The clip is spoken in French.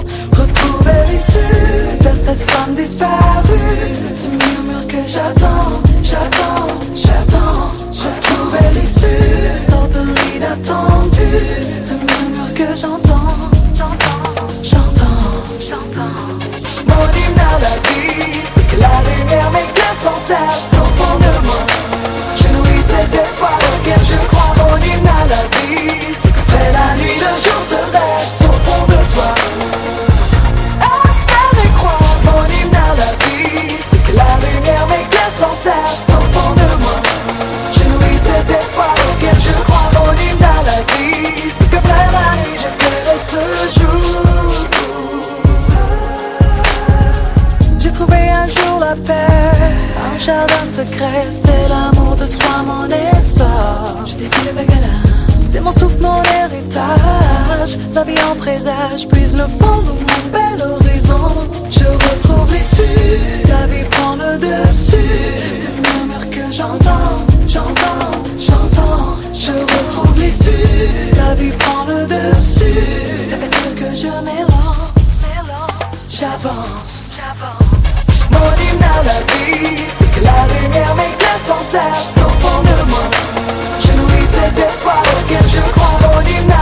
retrouver l'issue vers cette femme disparue. Ce murmure que j'attends, j'attends, j'attends. Retrouver l'issue, sort de l'inattendu. Ce murmure que j'entends, j'entends. Mon hymne à la vie, c'est que la lumière m'éclaire sans cesse au fond de moi. Je nourris cet espoir auquel je crois. Mon hymne à la vie, c'est qu'après la nuit le jour se reste au fond de toi. Espère et crois. Mon hymne à la vie, c'est que la lumière m'éclaire sans cesse au fond de moi. Je nourris cet espoir auquel je crois. Mon hymne à la vie, c'est qu'après la nuit je caresse ce jour. J'ai trouvé un jour la paix, un jardin secret, c'est l'amour de soi, mon essor. Je défie le bagala, c'est mon souffle, mon héritage. La vie en présage, puise le fond de mon bel horizon. Je retrouve l'issue, la vie prend le dessus. C'est le murmure que j'entends, j'entends, j'entends. Je retrouve l'issue, la vie prend le dessus. C'est impossible que je m'élance, j'avance. Mon hymne à la vie, c'est que la lumière m'éclaire sans cesse au fond de moi. Je nourris cet espoir auquel je crois. Mon hymne